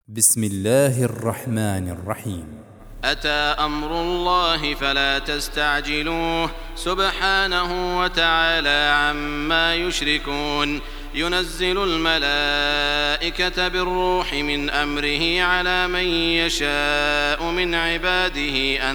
بسم الله الرحمن الرحيم. أتى أمر الله فلا تستعجلوه سبحانه وتعالى عما يشركون. ينزل الملائكة بالروح من أمره على من يشاء من عباده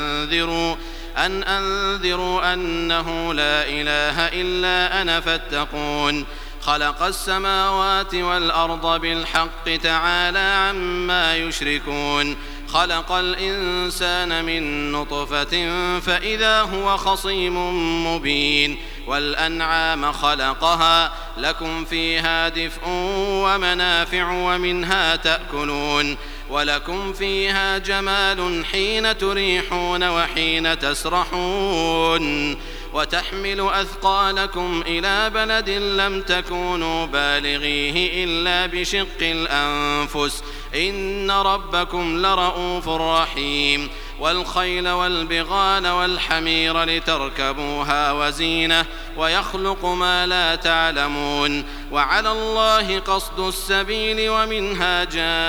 أن أنذروا أنه لا إله إلا أنا فاتقون. خلق السماوات والأرض بالحق تعالى عما يشركون. خلق الإنسان من نطفة فإذا هو خصيم مبين. والأنعام خلقها لكم فيها دفء ومنافع ومنها تأكلون. ولكم فيها جمال حين تريحون وحين تسرحون. وتحمل أثقالكم إلى بلد لم تكونوا بالغيه إلا بشق الأنفس إن ربكم لرؤوف رحيم. والخيل والبغال والحمير لتركبوها وزينة ويخلق ما لا تعلمون. وعلى الله قصد السبيل ومنها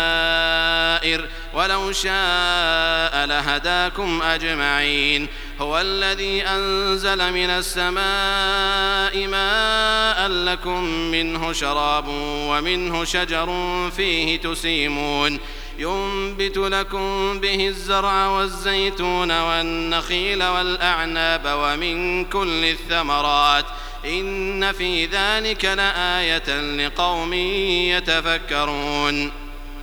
جائر ولو شاء لهداكم أجمعين. هو الذي أنزل من السماء ماء لكم منه شراب ومنه شجر فيه تسيمون. ينبت لكم به الزرع والزيتون والنخيل والأعناب ومن كل الثمرات إن في ذلك لآية لقوم يتفكرون.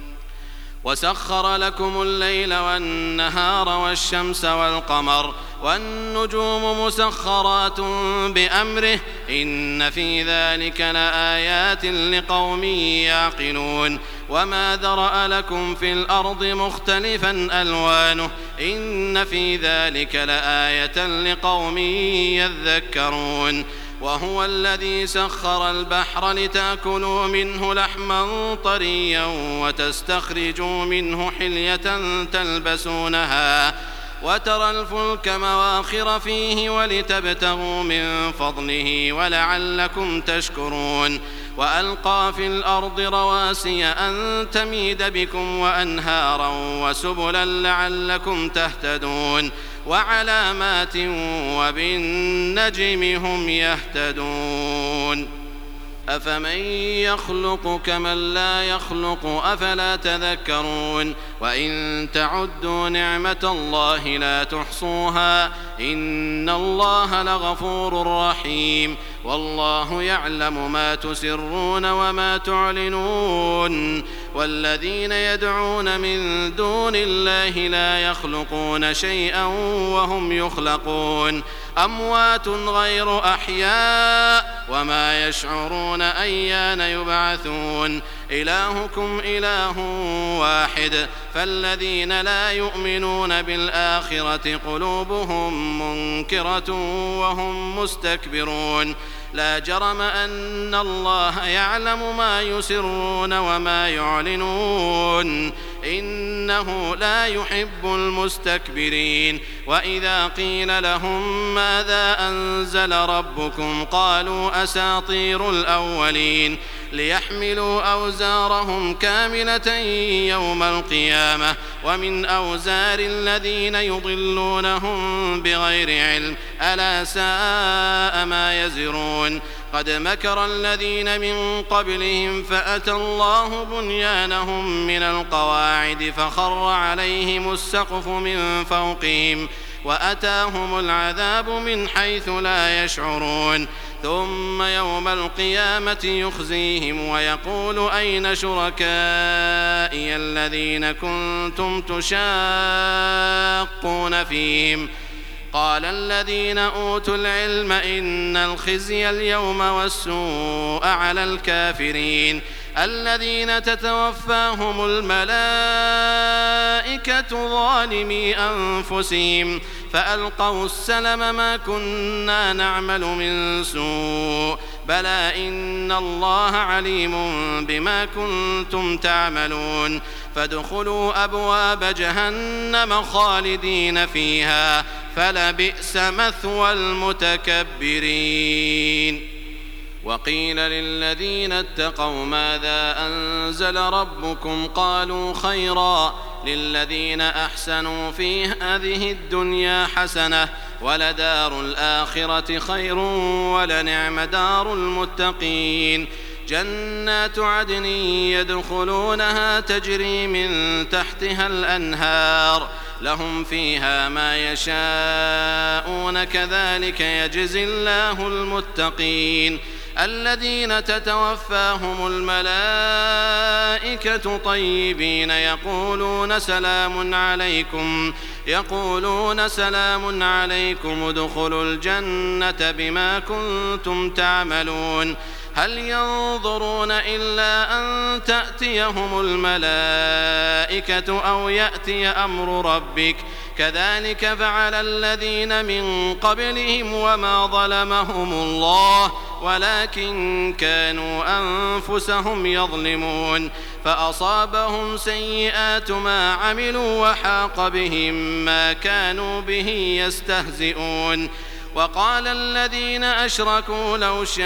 وسخر لكم الليل والنهار والشمس والقمر والنجوم مسخرات بأمره إن في ذلك لآيات لقوم يعقلون. وما ذرأ لكم في الأرض مختلفا ألوانه إن في ذلك لآية لقوم يذكرون. وهو الذي سخر البحر لتأكلوا منه لحما طريا وتستخرجوا منه حلية تلبسونها وترى الفلك مواخر فيه ولتبتغوا من فضله ولعلكم تشكرون. وألقى في الأرض رواسي أن تميد بكم وأنهارا وسبلا لعلكم تهتدون. وعلامات وبالنجم هم يهتدون. أفمن يخلق كمن لا يخلق أفلا تذكرون. وإن تعدوا نعمة الله لا تحصوها إن الله لغفور رحيم. والله يعلم ما تسرون وما تعلنون. والذين يدعون من دون الله لا يخلقون شيئا وهم يخلقون. أموات غير أحياء وما يشعرون أيان يبعثون. إلهكم إله واحد فالذين لا يؤمنون بالآخرة قلوبهم منكرة وهم مستكبرون. لا جرم أن الله يعلم ما يسرون وما يعلنون إنه لا يحب المستكبرين. وإذا قيل لهم ماذا أنزل ربكم قالوا أساطير الأولين. ليحملوا أوزارهم كاملة يوم القيامة ومن أوزار الذين يضلونهم بغير علم ألا ساء ما يزرون. قد مكر الذين من قبلهم فأتى الله بنيانهم من القواعد فخر عليهم السقف من فوقهم وأتاهم العذاب من حيث لا يشعرون. ثم يوم القيامة يخزيهم ويقول أين شركائي الذين كنتم تشاقون فيهم. قال الذين أوتوا العلم إن الخزي اليوم والسوء على الكافرين الذين تتوفاهم الملائكة ظالمي أنفسهم فألقوا السلم ما كنا نعمل من سوء بلى إن الله عليم بما كنتم تعملون. فادخلوا أبواب جهنم خالدين فيها فلبئس مثوى المتكبرين. وقيل للذين اتقوا ماذا أنزل ربكم قالوا خيرا للذين أحسنوا في هذه الدنيا حسنة ولدار الآخرة خير ولنعم دار المتقين جنات عدن يدخلونها تجري من تحتها الأنهار لهم فيها ما يشاءون كذلك يجزي الله المتقين الذين تتوفاهم الملائكة طيبين يقولون سلام عليكم ادخلوا الجنة بما كنتم تعملون هل ينظرون إلا أن تأتيهم الملائكة أو يأتي أمر ربك كذلك فعل الذين من قبلهم وما ظلمهم الله ولكن كانوا أنفسهم يظلمون فأصابهم سيئات ما عملوا وحاق بهم ما كانوا به يستهزئون وقال الذين أشركوا لو شاء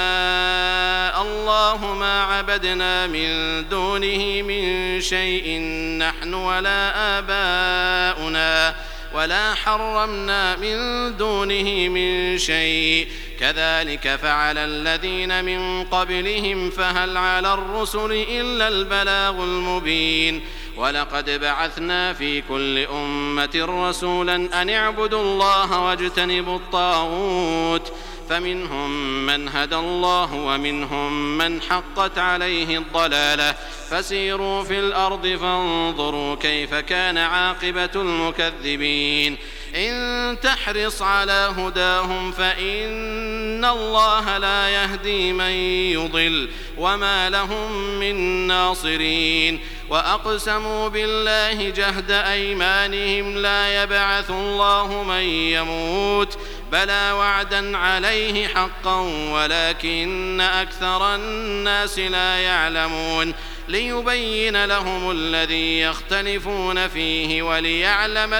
الله ما عبدنا من دونه من شيء نحن ولا آباؤنا ولا حرمنا من دونه من شيء كذلك فعل الذين من قبلهم فهل على الرسل إلا البلاغ المبين ولقد بعثنا في كل أمة رسولا أن اعبدوا الله واجتنبوا الطاغوت فمنهم من هدى الله ومنهم من حقت عليه الضلالة فسيروا في الأرض فانظروا كيف كان عاقبة المكذبين إن تحرص على هداهم فإن الله لا يهدي من يضل وما لهم من ناصرين وأقسموا بالله جهد أيمانهم لا يبعث الله من يموت بلى وعدا عليه حقا ولكن أكثر الناس لا يعلمون ليبين لهم الذي يختلفون فيه وليعلم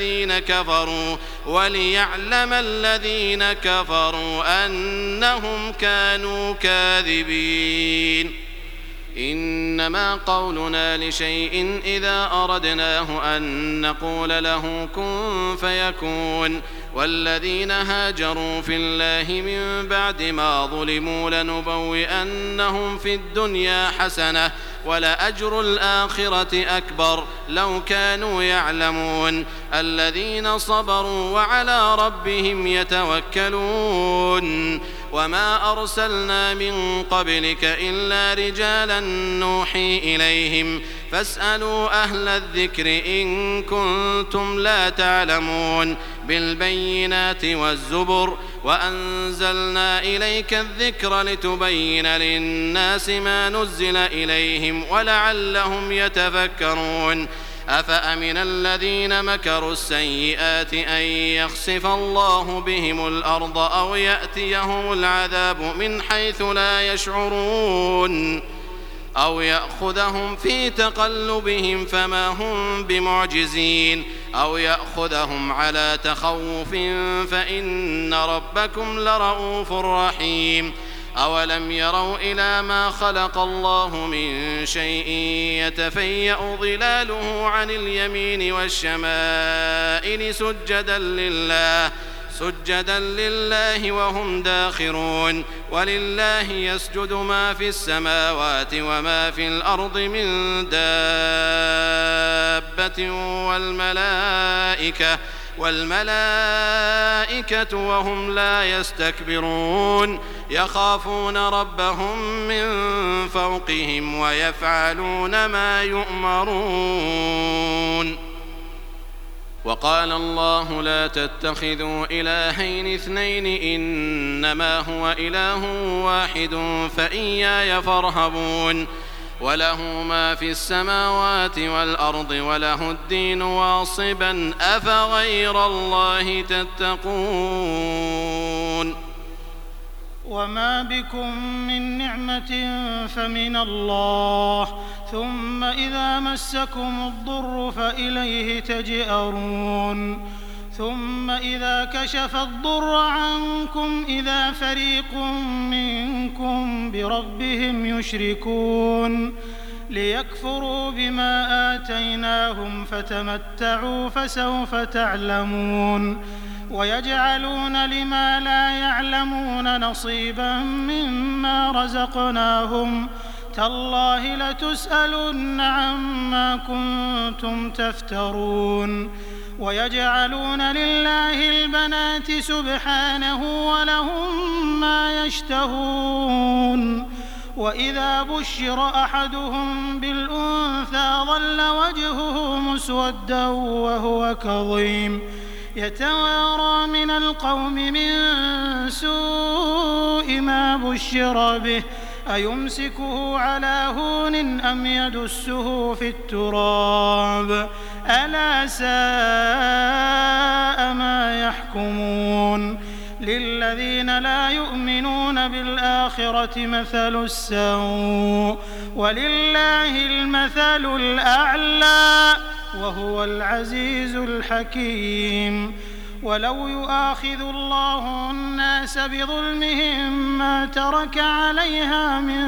الذين كفروا أنهم كانوا كاذبين إنما قولنا لشيء إذا أردناه أن نقول له كن فيكون والذين هاجروا في الله من بعد ما ظلموا لنبوئنهم في الدنيا حسنة ولأجر الآخرة أكبر لو كانوا يعلمون الذين صبروا وعلى ربهم يتوكلون وما أرسلنا من قبلك إلا رجالا نوحي إليهم فاسألوا أهل الذكر إن كنتم لا تعلمون بالبينات والزبر وأنزلنا إليك الذكر لتبين للناس ما نزل إليهم ولعلهم يتفكرون أفأمن الذين مكروا السيئات أن يخسف الله بهم الأرض أو يأتيهم العذاب من حيث لا يشعرون أو يأخذهم في تقلبهم فما هم بمعجزين أو يأخذهم على تخوف فإن ربكم لرؤوف رحيم أولم يروا إلى ما خلق الله من شيء يتفيأ ظلاله عن اليمين والشمائل سجدا لله وهم داخرون ولله يسجد ما في السماوات وما في الأرض من دابة والملائكة وهم لا يستكبرون يخافون ربهم من فوقهم ويفعلون ما يؤمرون وقال الله لا تتخذوا إلهين اثنين إنما هو إله واحد فإياي فارهبون وله ما في السماوات والأرض وله الدين واصبا أفغير الله تتقون وما بكم من نعمة فمن الله ثم إذا مسكم الضر فإليه تجأرون ثم إذا كشف الضر عنكم إذا فريق منكم بربهم يشركون ليكفروا بما آتيناهم فتمتعوا فسوف تعلمون ويجعلون لما لا يعلمون نصيبا مما رزقناهم تالله لتسألن عما كنتم تفترون ويجعلون لله البنات سبحانه ولهم ما يشتهون وإذا بشر أحدهم بالأنثى ظل وجهه مسودا وهو كظيم يتوارى من القوم من سوء ما بشر به أيمسكه على هون أم يدسه في التراب ألا ساء ما يحكمون للذين لا يؤمنون بالآخرة مثل السوء ولله المثل الأعلى وهو العزيز الحكيم ولو يؤاخذ الله الناس بظلمهم ما ترك عليها من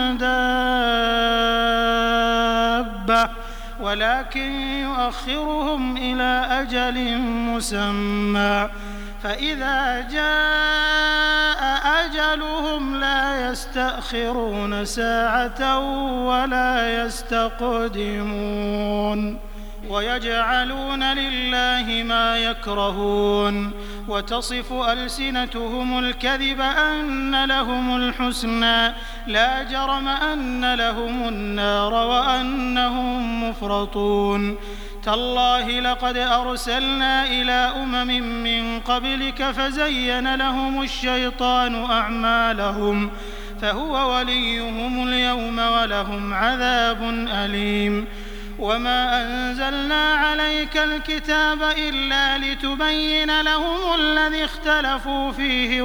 دابة ولكن يؤخرهم إلى أجل مسمى فإذا جاء أجلهم لا يستأخرون ساعة ولا يستقدمون ويجعلون لله ما يكرهون وتصف ألسنتهم الكذب أن لهم الحسنى لا جرم أن لهم النار وأنهم مفرطون تالله لقد أرسلنا إلى من قبلك فزين لهم الشيطان أعمالهم فهو وليهم اليوم ولهم عذاب أليم وما أنزلنا عليك الكتاب إلا لتبين لهم الذي اختلفوا فيه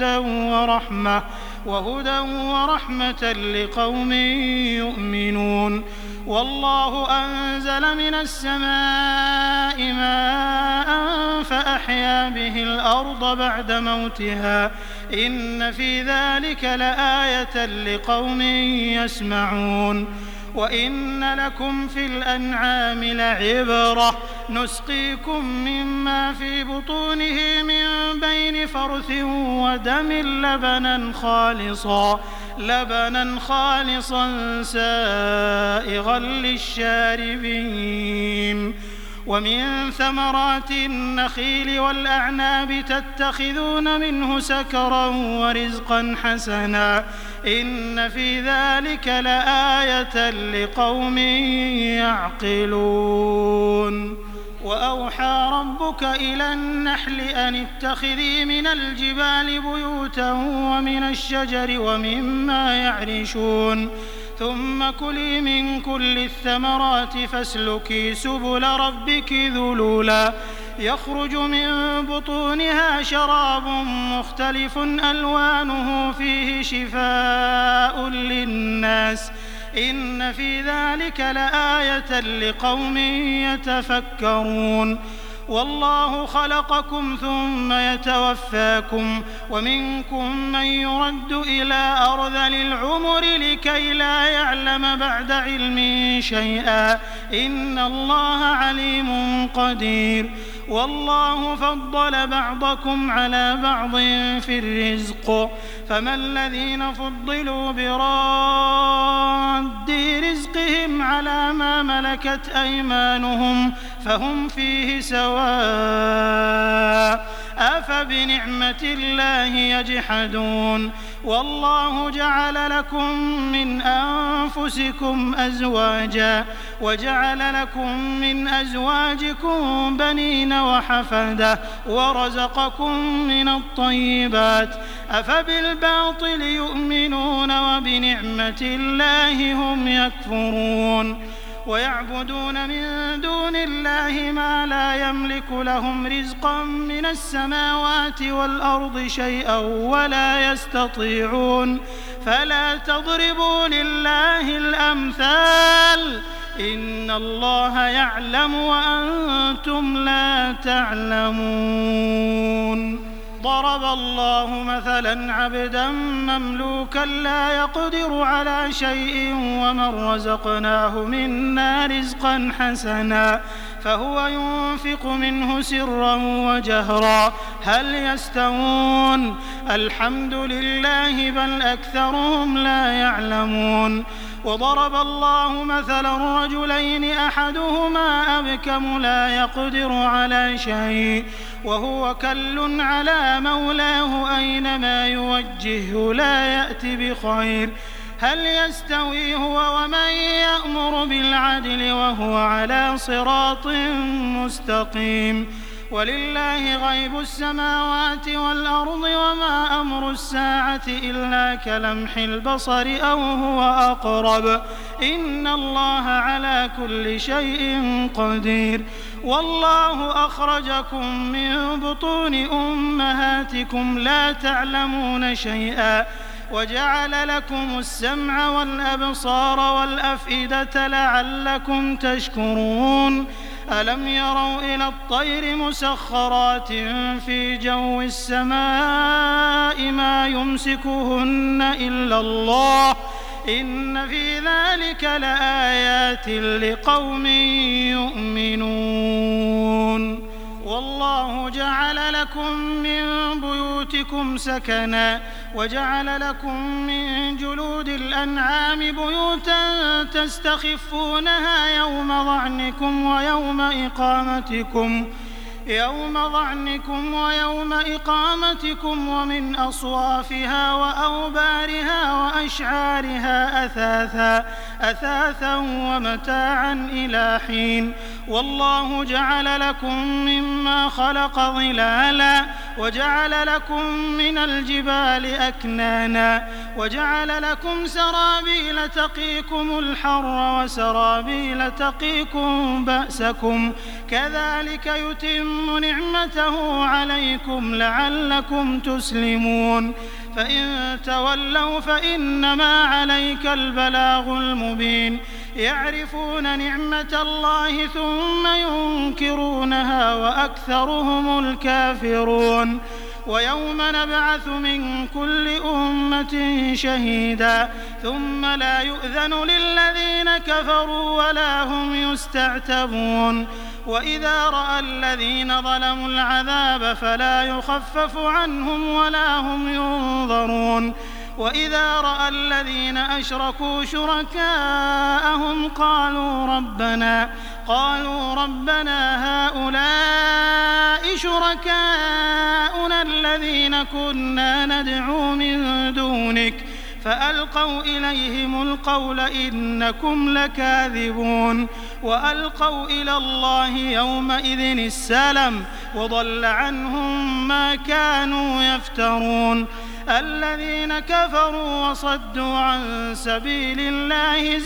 وهدى ورحمة لقوم يؤمنون والله أنزل من السماء ماء فأحيا به الأرض بعد موتها إن في ذلك لآية لقوم يسمعون وإن لكم في الأنعام لعبرة نسقيكم مما في بطونه من بين فرث ودم لبنا خالصا سائغا للشاربين ومن ثمرات النخيل والأعناب تتخذون منه سكرا ورزقا حسنا إن في ذلك لآية لقوم يعقلون وأوحى ربك إلى النحل أن اتخذي من الجبال بيوتا ومن الشجر ومما يعرشون ثم كلي من كل الثمرات فاسلكي سبل ربك ذلولا يخرج من بطونها شراب مختلف ألوانه فيه شفاء للناس إن في ذلك لآية لقوم يتفكرون والله خلقكم ثم يتوفاكم ومنكم من يرد إلى أرذل العمر لكي لا يعلم بعد علم شيئا إن الله عليم قدير والله فضل بعضكم على بعض في الرزق فما الذين فضلوا براد رزقهم على ما ملكت أيمانهم فهم فيه سواء أفبنعمة الله يجحدون والله جعل لكم من أنفسكم أزواجا وجعل لكم من أزواجكم بنين وحفدة ورزقكم من الطيبات أفبالباطل يؤمنون وبنعمة الله هم يكفرون ويعبدون من دون الله ما لا يملك لهم رزقا من السماوات والأرض شيئا ولا يستطيعون فلا تضربوا لله الأمثال إن الله يعلم وأنتم لا تعلمون. ضرب الله مثلا عبدا مملوكا لا يقدر على شيء ومن رزقناه منا رزقا حسنا فهو ينفق منه سرا وجهرا هل يستوون؟ الحمد لله بل أكثرهم لا يعلمون. وضرب الله مثلا رجلين أحدهما أبكم لا يقدر على شيء وهو كل على مولاه أينما يوجهه لا يأتي بخير هل يستوي هو ومن يأمر بالعدل وهو على صراط مستقيم. ولله غيب السماوات والأرض وما أمر الساعة إلا كلمح البصر أو هو أقرب إن الله على كل شيء قدير. والله أخرجكم من بطون أمهاتكم لا تعلمون شيئا وجعل لكم السمع والأبصار والأفئدة لعلكم تشكرون. ألم يروا إلى الطير مسخرات في جو السماء ما يمسكهن إلا الله إن في ذلك لآيات لقوم يؤمنون. والله جعل لكم من بيوتكم سكنا وجعل لكم من جلود الأنعام بيوتا تستخفونها يوم ظعنكم ويوم إقامتكم ومن أصوافها وأوبارها وأشعارها أثاثا ومتاعا إلى حين. والله جعل لكم مما خلق ظلالا وجعل لكم من الجبال أكنانا وجعل لكم سرابيل تقيكم الحر وسرابيل تقيكم بأسكم كذلك يتم نعمته عليكم لعلكم تسلمون. فإن تولوا فإنما عليك البلاغ المبين. يعرفون نعمة الله ثم ينكرونها وأكثرهم الكافرون. ويوم نبعث من كل أمة شهيدا ثم لا يؤذن للذين كفروا ولا هم يستعتبون. وإذا رأى الذين ظلموا العذاب فلا يخفف عنهم ولا هم ينظرون. وإذا رأى الذين أشركوا شركاءهم قالوا ربنا هؤلاء شركاؤنا الذين كنا ندعو من دونك فألقوا إليهم القول إنكم لكاذبون. وألقوا إلى الله يومئذ السلم وضل عنهم ما كانوا يفترون. الذين كفروا وصدوا عن سبيل الله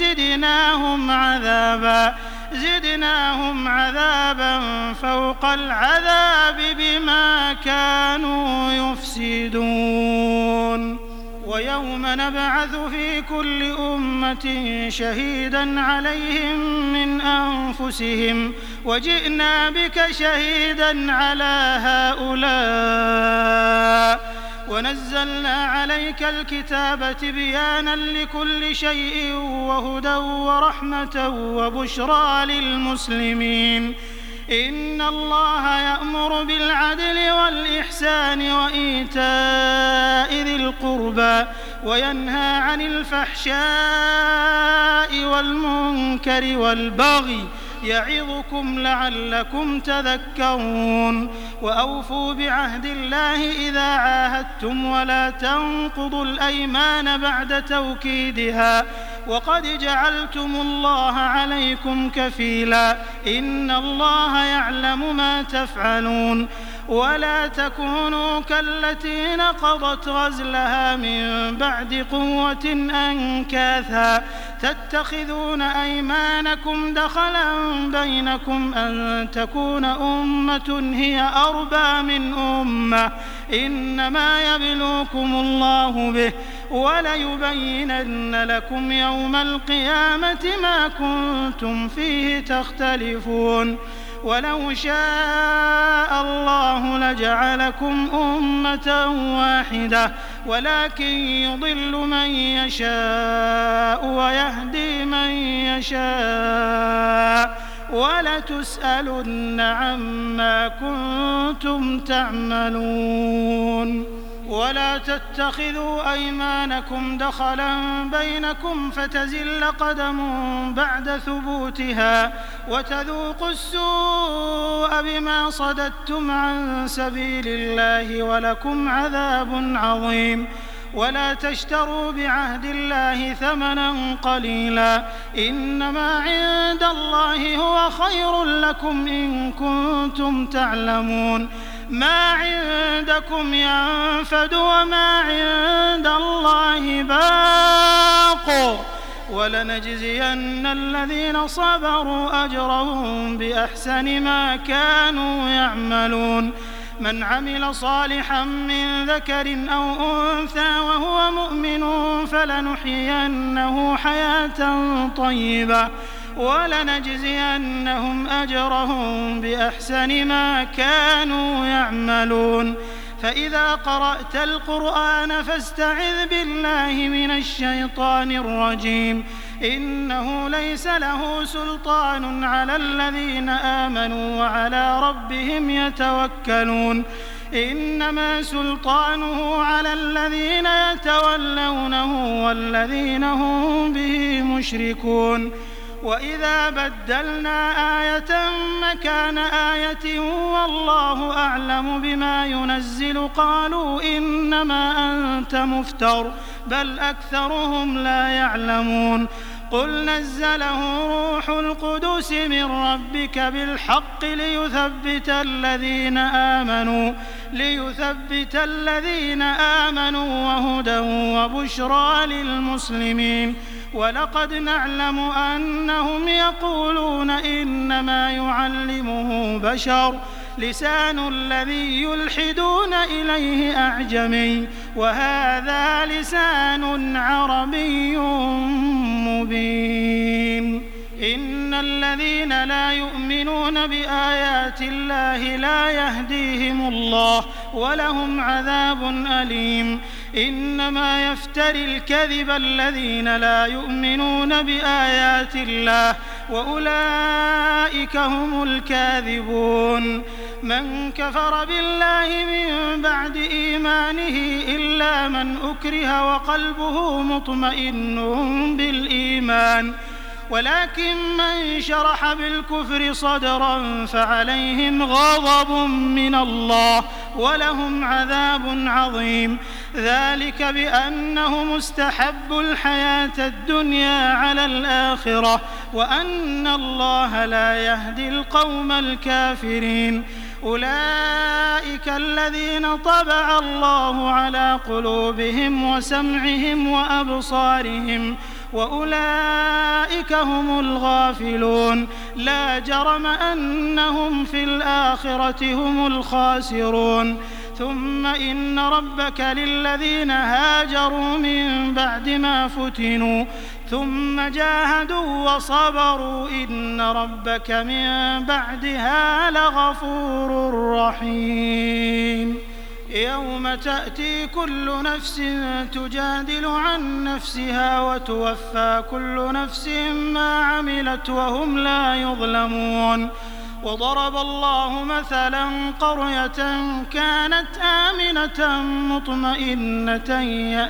زدناهم عذابا فوق العذاب بما كانوا يفسدون. ويوم نبعث في كل أمة شهيدا عليهم من أنفسهم وجئنا بك شهيدا على هؤلاء ونزلنا عليك الكتاب تبيانا لكل شيء وهدى ورحمة وبشرى للمسلمين. إن الله يأمر بالعدل والإحسان وإيتاء ذي القربى وينهى عن الفحشاء والمنكر والبغي يعظكم لعلكم تذكرون. وأوفوا بعهد الله إذا عاهدتم ولا تنقضوا الأيمان بعد توكيدها وقد جعلتم الله عليكم كفيلا إن الله يعلم ما تفعلون. ولا تكونوا كالتي نقضت غزلها من بعد قوة أنكاثا تتخذون أيمانكم دخلا بينكم أن تكون أمة هي أربى من أمة إنما يبلوكم الله به وليبينن لكم يوم القيامة ما كنتم فيه تختلفون ولو شاء الله لجعلكم أمة واحدة ولكن يضل من يشاء ويهدي من يشاء ولتسألن عما كنتم تعملون ولا تتخذوا أيمانكم دخلا بينكم فتزل قدم بعد ثبوتها وتذوقوا السوء بما صددتم عن سبيل الله ولكم عذاب عظيم ولا تشتروا بعهد الله ثمنا قليلا إنما عند الله هو خير لكم إن كنتم تعلمون ما عندكم ينفد وما عند الله باق ولنجزين الذين صبروا أجرهم بأحسن ما كانوا يعملون من عمل صالحا من ذكر أو أنثى وهو مؤمن فلنحيينه حياة طيبة ولنجزينهم أجرهم بأحسن ما كانوا يعملون فإذا قرأت القرآن فاستعذ بالله من الشيطان الرجيم إنه ليس له سلطان على الذين آمنوا وعلى ربهم يتوكلون إنما سلطانه على الذين يتولونه والذين هم به مشركون وإذا بدلنا آية مكان آية والله أعلم بما ينزل قالوا إنما أنت مفتر بل أكثرهم لا يعلمون قل نزله روح القدس من ربك بالحق ليثبت الذين آمنوا وهدى وبشرى للمسلمين ولقد نعلم أنهم يقولون إنما يعلمه بشر لسان الذي يلحدون إليه أعجمي وهذا لسان عربي مبين إن الذين لا يؤمنون بآيات الله لا يهديهم الله ولهم عذاب أليم إنما يفتري الكذب الذين لا يؤمنون بآيات الله وأولئك هم الكاذبون من كفر بالله من بعد إيمانه إلا من أكره وقلبه مطمئن بالإيمان ولكن من شرح بالكفر صدرا فعليهم غضب من الله ولهم عذاب عظيم ذلك بأنهم استحبوا الحياة الدنيا على الآخرة وأن الله لا يهدي القوم الكافرين أولئك الذين طبع الله على قلوبهم وسمعهم وأبصارهم وأولئك هم الغافلون لا جرم أنهم في الآخرة هم الخاسرون ثم إن ربك للذين هاجروا من بعد ما فتنوا ثم جاهدوا وصبروا إن ربك من بعدها لغفور رحيم يوم تأتي كل نفس تجادل عن نفسها وتوفى كل نفس ما عملت وهم لا يظلمون وضرب الله مثلا قرية كانت آمنة مطمئنة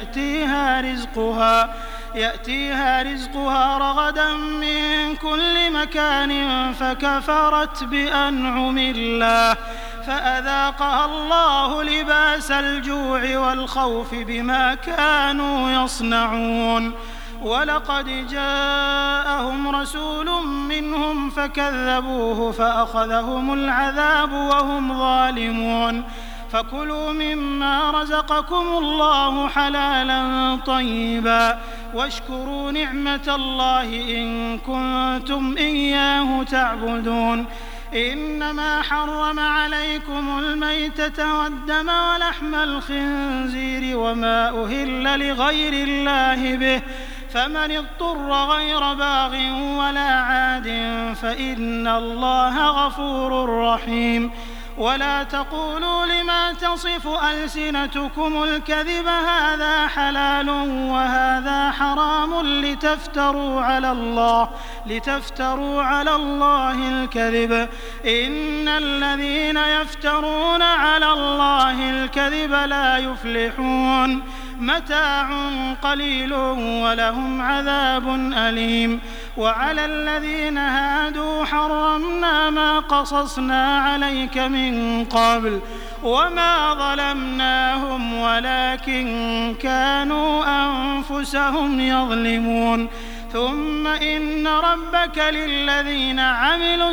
يأتيها رزقها رغدا من كل مكان فكفرت بأنعم الله فأذاقها الله لباس الجوع والخوف بما كانوا يصنعون ولقد جاءهم رسول منهم فكذبوه فأخذهم العذاب وهم ظالمون فكلوا مما رزقكم الله حلالا طيبا واشكروا نعمة الله إن كنتم إياه تعبدون. إنما حرم عليكم الميتة والدم ولحم الخنزير وما أهل لغير الله به، فمن اضطر غير باغ ولا عاد فإن الله غفور رحيم. ولا تقولوا لما تصف ألسنتكم الكذب هذا حلال وهذا حرام لتفتروا على الله الكذب. إن الذين يفترون على الله الكذب لا يفلحون. متاع قليل ولهم عذاب أليم. وعلى الذين هادوا حرمنا ما قصصنا عليك من قبل وما ظلمناهم ولكن كانوا أنفسهم يظلمون. ثم إن ربك للذين عملوا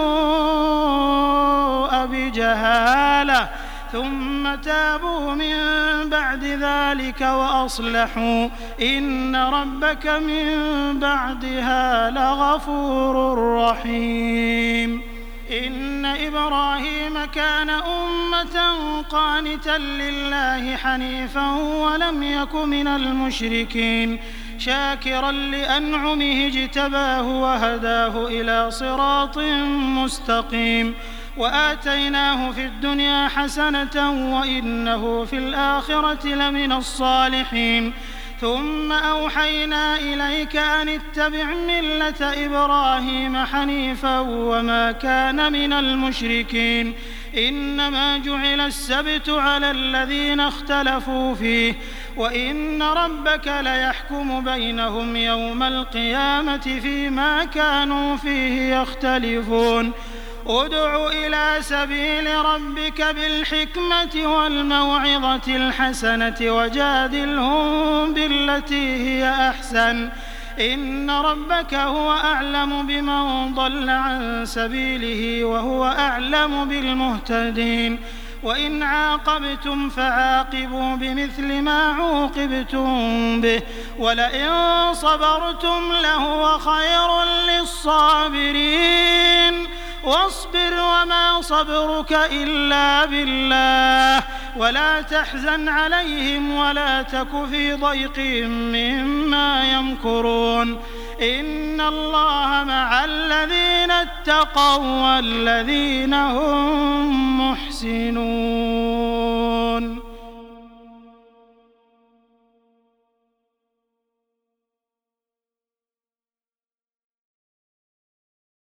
السوء بجهالة ثم تابوا من بعد ذلك وأصلحوا إن ربك من بعدها لغفور رحيم. إن إبراهيم كان أمة قانتا لله حنيفا ولم يك من المشركين شاكرا لأنعمه اجتباه وهداه إلى صراط مستقيم. وآتيناه في الدنيا حسنة وإنه في الآخرة لمن الصالحين. ثم أوحينا إليك أن اتبع ملة إبراهيم حنيفا وما كان من المشركين. إنما جعل السبت على الذين اختلفوا فيه وإن ربك ليحكم بينهم يوم القيامة فيما كانوا فيه يختلفون. ادع إلى سبيل ربك بالحكمة والموعظة الحسنة وجادلهم بالتي هي أحسن إن ربك هو أعلم بمن ضل عن سبيله وهو أعلم بالمهتدين. وإن عاقبتم فعاقبوا بمثل ما عوقبتم به ولئن صبرتم لهو خير للصابرين. واصبر وما صبرك إلا بالله ولا تحزن عليهم ولا تك في ضيق مما يمكرون. إن الله مع الذين اتقوا والذين هم محسنون.